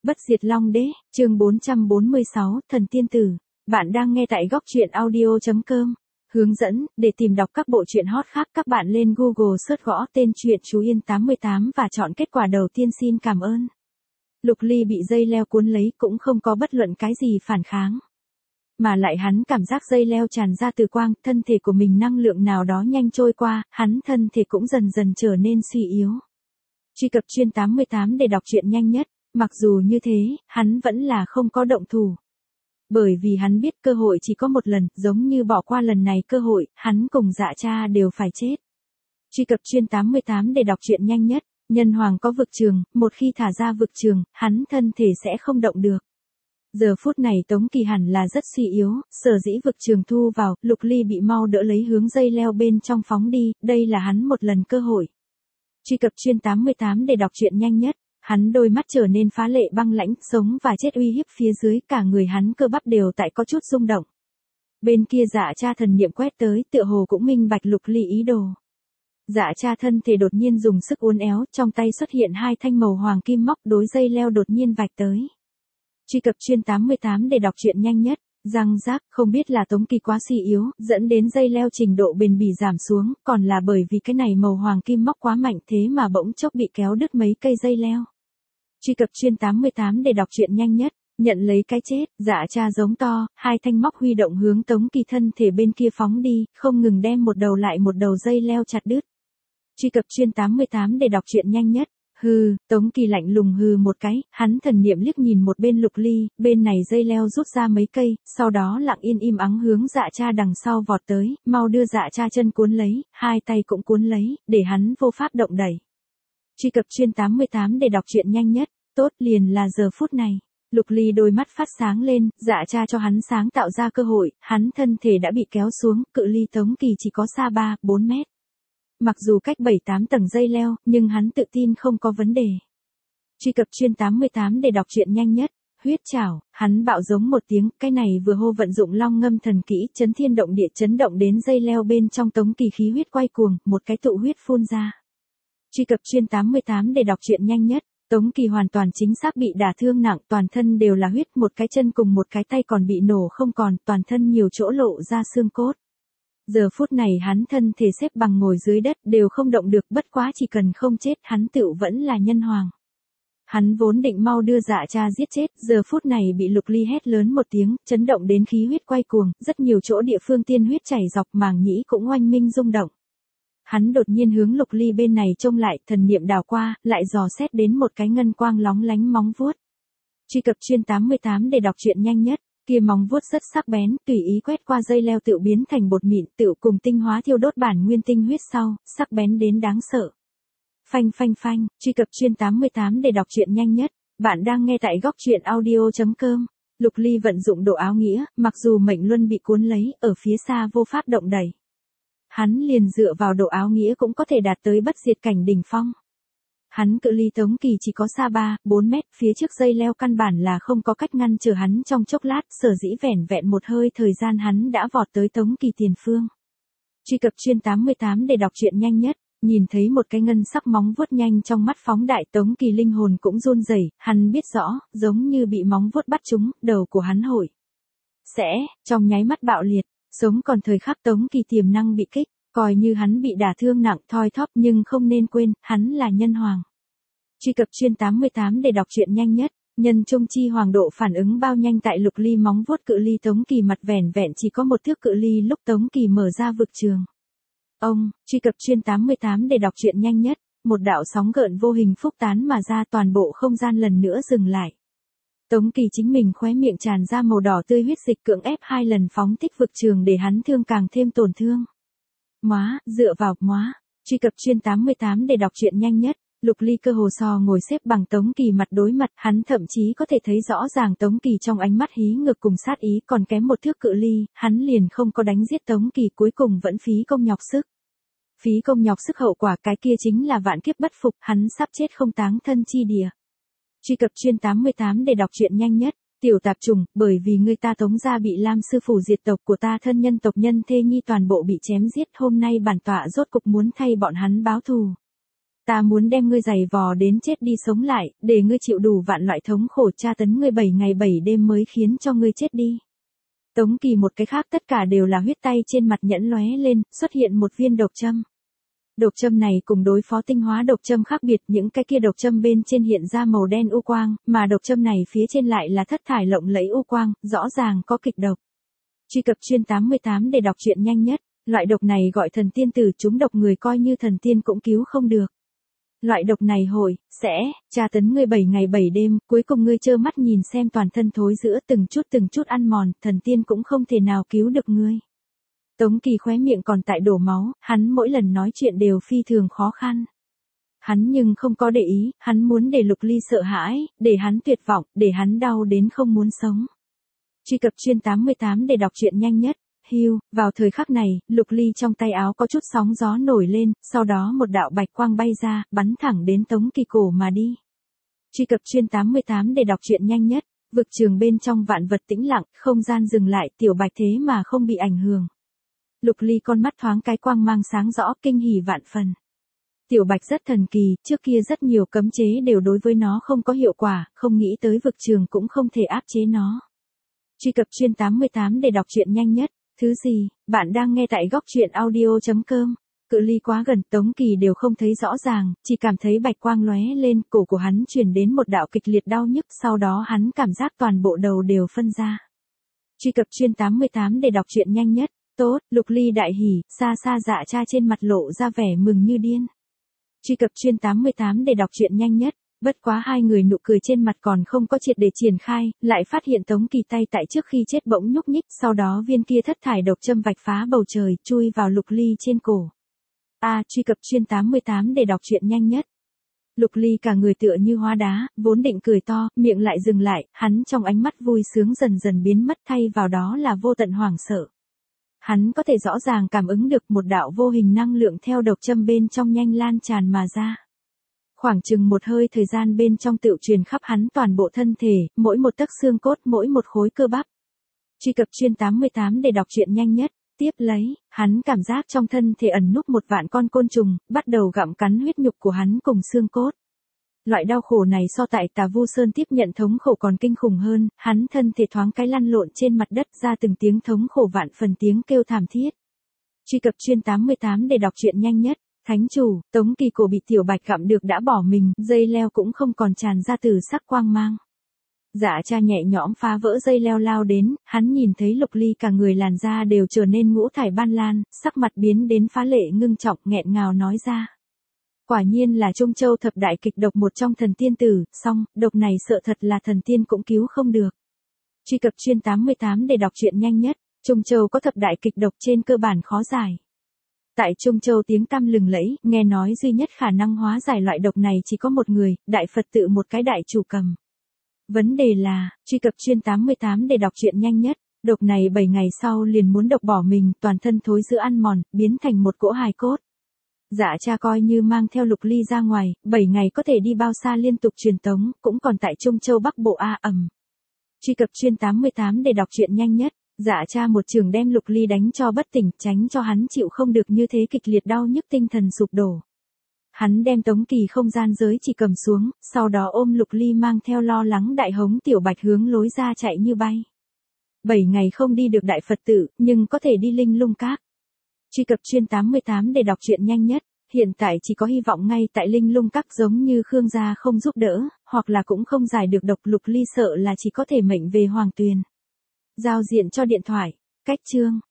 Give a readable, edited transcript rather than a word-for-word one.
Bất diệt Long Đế, chương 446, Thần Tiên Tử. Bạn đang nghe tại góc truyện audio.com. Hướng dẫn, để tìm đọc các bộ truyện hot khác các bạn lên Google search gõ tên truyện Chú Yên 88 và chọn kết quả đầu tiên. Xin cảm ơn. Lục Ly bị dây leo cuốn lấy cũng không có bất luận cái gì phản kháng. Mà lại hắn cảm giác dây leo tràn ra từ quang, thân thể của mình năng lượng nào đó nhanh trôi qua, hắn thân thể cũng dần dần trở nên suy yếu. Truy cập truyện 88 để đọc truyện nhanh nhất. Mặc dù như thế, hắn vẫn là không có động thủ. Bởi vì hắn biết cơ hội chỉ có một lần, giống như bỏ qua lần này cơ hội, hắn cùng Dạ Cha đều phải chết. Truy cập truyện 88 để đọc truyện nhanh nhất. Nhân hoàng có vực trường, một khi thả ra vực trường, hắn thân thể sẽ không động được. Giờ phút này Tống Kỳ hẳn là rất suy yếu, sở dĩ vực trường thu vào, Lục Ly bị mau đỡ lấy hướng dây leo bên trong phóng đi, đây là hắn một lần cơ hội. Truy cập truyện 88 để đọc truyện nhanh nhất. Hắn đôi mắt trở nên phá lệ băng lãnh, sống và chết uy hiếp phía dưới, cả người hắn cơ bắp đều tại có chút rung động. Bên kia Dạ Cha thần niệm quét tới, tựa hồ cũng minh bạch Lục Ly ý đồ. Dạ Cha thân thể đột nhiên dùng sức uốn éo, trong tay xuất hiện hai thanh màu hoàng kim móc đối dây leo đột nhiên vạch tới. Truy cập truyện 88 để đọc truyện nhanh nhất. Răng rác, không biết là Tống Kỳ quá suy yếu, dẫn đến dây leo trình độ bền bỉ giảm xuống, còn là bởi vì cái này màu hoàng kim móc quá mạnh thế mà bỗng chốc bị kéo đứt mấy cây dây leo. Truy cập truyện 88 để đọc truyện nhanh nhất. Nhận lấy cái chết, Dạ Cha giống to, hai thanh móc huy động hướng Tống Kỳ thân thể bên kia phóng đi, không ngừng đem một đầu lại một đầu dây leo chặt đứt. Truy cập truyện 88 để đọc truyện nhanh nhất. Hừ, Tống Kỳ lạnh lùng hừ một cái, hắn thần niệm liếc nhìn một bên Lục Ly, bên này dây leo rút ra mấy cây, sau đó lặng yên im ắng hướng Dạ Cha đằng sau vọt tới, mau đưa Dạ Cha chân cuốn lấy, hai tay cũng cuốn lấy, để hắn vô pháp động đẩy. Truy cập truyện 88 để đọc truyện nhanh nhất. Tốt, liền là giờ phút này. Lục Ly đôi mắt phát sáng lên, Dạ Cha cho hắn sáng tạo ra cơ hội, hắn thân thể đã bị kéo xuống, cự ly Tống Kỳ chỉ có xa 3-4 mét. Mặc dù cách 7-8 tầng dây leo, nhưng hắn tự tin không có vấn đề. Truy cập truyện 88 để đọc truyện nhanh nhất. Huyết trảo, hắn bạo giống một tiếng, cái này vừa hô vận dụng long ngâm thần kỹ, chấn thiên động địa, chấn động đến dây leo bên trong Tống Kỳ khí huyết quay cuồng, một cái tụ huyết phun ra. Truy cập truyện 88 để đọc truyện nhanh nhất. Tống Kỳ hoàn toàn chính xác bị đả thương nặng, toàn thân đều là huyết, một cái chân cùng một cái tay còn bị nổ không còn, toàn thân nhiều chỗ lộ ra xương cốt. Giờ phút này hắn thân thể xếp bằng ngồi dưới đất, đều không động được, bất quá chỉ cần không chết, hắn tựu vẫn là nhân hoàng. Hắn vốn định mau đưa Dạ Cha giết chết, giờ phút này bị Lục Ly hét lớn một tiếng, chấn động đến khí huyết quay cuồng, rất nhiều chỗ địa phương tiên huyết chảy dọc, màng nhĩ cũng oanh minh rung động. Hắn đột nhiên hướng Lục Ly bên này trông lại, thần niệm đảo qua, lại dò xét đến một cái ngân quang lóng lánh móng vuốt. Truy cập truyện 88 để đọc truyện nhanh nhất. Kia móng vuốt rất sắc bén, tùy ý quét qua dây leo tựu biến thành bột mịn, tựu cùng tinh hóa thiêu đốt bản nguyên tinh huyết sau, sắc bén đến đáng sợ. Phanh phanh phanh, truy cập truyện 88 để đọc truyện nhanh nhất. Bạn đang nghe tại góc truyện audio.com. Lục Ly vận dụng độ áo nghĩa, mặc dù mệnh luân bị cuốn lấy, ở phía xa vô pháp động đẩy. Hắn liền dựa vào độ áo nghĩa cũng có thể đạt tới bất diệt cảnh đỉnh phong. Hắn cự ly Tống Kỳ chỉ có xa 3-4 mét, phía trước dây leo căn bản là không có cách ngăn trở hắn trong chốc lát, sở dĩ vẻn vẹn một hơi thời gian hắn đã vọt tới Tống Kỳ tiền phương. Truy cập truyện 88 để đọc truyện nhanh nhất. Nhìn thấy một cái ngân sắc móng vuốt nhanh trong mắt phóng đại, Tống Kỳ linh hồn cũng run rẩy, hắn biết rõ, giống như bị móng vuốt bắt trúng, đầu của hắn hội trong nháy mắt bạo liệt. Sống còn thời khắc Tống Kỳ tiềm năng bị kích, coi như hắn bị đả thương nặng thoi thóp, nhưng không nên quên, hắn là nhân hoàng. Truy cập truyện 88 để đọc truyện nhanh nhất. Nhân trung chi hoàng độ phản ứng bao nhanh tại Lục Ly móng vuốt cự ly Tống Kỳ mặt vẻn vẹn chỉ có một thước cự ly lúc Tống Kỳ mở ra vực trường. Truy cập truyện 88 để đọc truyện nhanh nhất. Một đạo sóng gợn vô hình phúc tán mà ra, toàn bộ không gian lần nữa dừng lại. Tống Kỳ chính mình khóe miệng tràn ra màu đỏ tươi huyết dịch, cưỡng ép 2 lần phóng thích vực trường để hắn thương càng thêm tổn thương. Dựa vào, Truy cập truyện 88 để đọc truyện nhanh nhất. Lục Ly cơ hồ so ngồi xếp bằng Tống Kỳ mặt đối mặt, hắn thậm chí có thể thấy rõ ràng Tống Kỳ trong ánh mắt hí ngược cùng sát ý, còn kém một thước cự ly, hắn liền không có đánh giết Tống Kỳ, cuối cùng vẫn phí công nhọc sức. Phí công nhọc sức hậu quả cái kia chính là vạn kiếp bất phục, hắn sắp chết không táng thân chi địa. Truy cập truyện 88 để đọc truyện nhanh nhất. Tiểu tạp trùng, bởi vì người ta Tống gia bị Lam sư phủ diệt tộc của ta thân nhân tộc nhân thê nhi toàn bộ bị chém giết, hôm nay bản tọa rốt cục muốn thay bọn hắn báo thù. Ta muốn đem ngươi giày vò đến chết đi sống lại, để ngươi chịu đủ vạn loại thống khổ tra tấn ngươi 7 ngày 7 đêm mới khiến cho ngươi chết đi. Tống Kỳ một cái khác tất cả đều là huyết, tay trên mặt nhẫn lóe lên, xuất hiện một viên độc châm. Độc châm này cùng đối phó tinh hóa độc châm khác biệt, những cái kia độc châm bên trên hiện ra màu đen u quang, mà độc châm này phía trên lại là thất thải lộng lẫy u quang, rõ ràng có kịch độc. Truy cập chuyên 88 để đọc truyện nhanh nhất, loại độc này gọi thần tiên tử, chúng độc người coi như thần tiên cũng cứu không được. Loại độc này sẽ tra tấn ngươi 7 ngày 7 đêm, cuối cùng ngươi trơ mắt nhìn xem toàn thân thối rữa từng chút ăn mòn, thần tiên cũng không thể nào cứu được ngươi. Tống Kỳ khóe miệng còn tại đổ máu, hắn mỗi lần nói chuyện đều phi thường khó khăn. Hắn nhưng không có để ý, hắn muốn để Lục Ly sợ hãi, để hắn tuyệt vọng, để hắn đau đến không muốn sống. Truy cập chuyên 88 để đọc truyện nhanh nhất. Hưu, vào thời khắc này, Lục Ly trong tay áo có chút sóng gió nổi lên, sau đó một đạo bạch quang bay ra, bắn thẳng đến Tống Kỳ cổ mà đi. Truy cập chuyên 88 để đọc truyện nhanh nhất. Vực trường bên trong vạn vật tĩnh lặng, không gian dừng lại, tiểu bạch thế mà không bị ảnh hưởng. Lục Ly con mắt thoáng cái quang mang sáng rõ, kinh hỉ vạn phần. Tiểu bạch rất thần kỳ, trước kia rất nhiều cấm chế đều đối với nó không có hiệu quả, không nghĩ tới vực trường cũng không thể áp chế nó. Truy cập chuyên 88 để đọc truyện nhanh nhất. Thứ gì, bạn đang nghe tại góc truyện audio.com. Cự ly quá gần, Tống Kỳ đều không thấy rõ ràng, chỉ cảm thấy bạch quang lóe lên, cổ của hắn truyền đến một đạo kịch liệt đau nhức, sau đó hắn cảm giác toàn bộ đầu đều phân ra. Truy cập chuyên 88 để đọc truyện nhanh nhất. Tốt, Lục Ly đại hỉ, xa xa dạ cha trên mặt lộ ra vẻ mừng như điên. Truy cập chuyên 88 để đọc truyện nhanh nhất. Bất quá hai người nụ cười trên mặt còn không có triệt để triển khai, lại phát hiện Tống Kỳ tay tại trước khi chết bỗng nhúc nhích, sau đó viên kia thất thải độc châm vạch phá bầu trời, chui vào Lục Ly trên cổ. Truy cập chuyên 88 để đọc truyện nhanh nhất. Lục Ly cả người tựa như hóa đá, vốn định cười to, miệng lại dừng lại, hắn trong ánh mắt vui sướng dần dần biến mất, thay vào đó là vô tận hoảng sợ. Hắn có thể rõ ràng cảm ứng được một đạo vô hình năng lượng theo độc châm bên trong nhanh lan tràn mà ra. Khoảng chừng một hơi thời gian bên trong tựu truyền khắp hắn toàn bộ thân thể, mỗi một tấc xương cốt, mỗi một khối cơ bắp. Truy cập chuyên 88 để đọc truyện nhanh nhất. Tiếp lấy, hắn cảm giác trong thân thể ẩn núp một vạn con côn trùng, bắt đầu gặm cắn huyết nhục của hắn cùng xương cốt. Loại đau khổ này so tại Tà Vu Sơn tiếp nhận thống khổ còn kinh khủng hơn, hắn thân thể thoáng cái lăn lộn trên mặt đất ra từng tiếng thống khổ vạn phần tiếng kêu thảm thiết. Truy cập chuyên 88 để đọc truyện nhanh nhất. Thánh chủ, Tống Kỳ cổ bị tiểu bạch gặm được đã bỏ mình, dây leo cũng không còn tràn ra từ sắc quang mang. Dạ cha nhẹ nhõm phá vỡ dây leo lao đến, hắn nhìn thấy Lục Ly cả người làn da đều trở nên ngũ thải ban lan, sắc mặt biến đến phá lệ ngưng trọng, nghẹn ngào nói ra. Quả nhiên là Trung Châu thập đại kịch độc một trong thần tiên tử, song, độc này sợ thật là thần tiên cũng cứu không được. Truy cập chuyên 88 để đọc truyện nhanh nhất. Trung Châu có thập đại kịch độc trên cơ bản khó giải. Tại Trung Châu tiếng tăm lừng lẫy, nghe nói duy nhất khả năng hóa giải loại độc này chỉ có một người, Đại Phật tự một cái đại chủ cầm. Vấn đề là, truy cập chuyên 88 để đọc truyện nhanh nhất, độc này 7 ngày sau liền muốn độc bỏ mình, toàn thân thối rữa ăn mòn, biến thành một cỗ hài cốt. Dạ cha coi như mang theo Lục Ly ra ngoài, 7 ngày có thể đi bao xa liên tục truyền tống, cũng còn tại Trung Châu Bắc Bộ ầm. Truy cập chuyên 88 để đọc truyện nhanh nhất. Dạ cha một trường đem Lục Ly đánh cho bất tỉnh, tránh cho hắn chịu không được như thế kịch liệt đau nhức tinh thần sụp đổ. Hắn đem Tống Kỳ không gian giới chỉ cầm xuống, sau đó ôm Lục Ly mang theo lo lắng đại hống tiểu bạch hướng lối ra chạy như bay. 7 ngày không đi được Đại Phật tự, nhưng có thể đi Linh Lung Các. Truy cập chuyên 88 để đọc truyện nhanh nhất. Hiện tại chỉ có hy vọng ngay tại Linh Lung Các, giống như Khương gia không giúp đỡ, hoặc là cũng không giải được độc. Lục Ly sợ là chỉ có thể mệnh về Hoàng Tuyền. Giao diện cho điện thoại. Cách chương.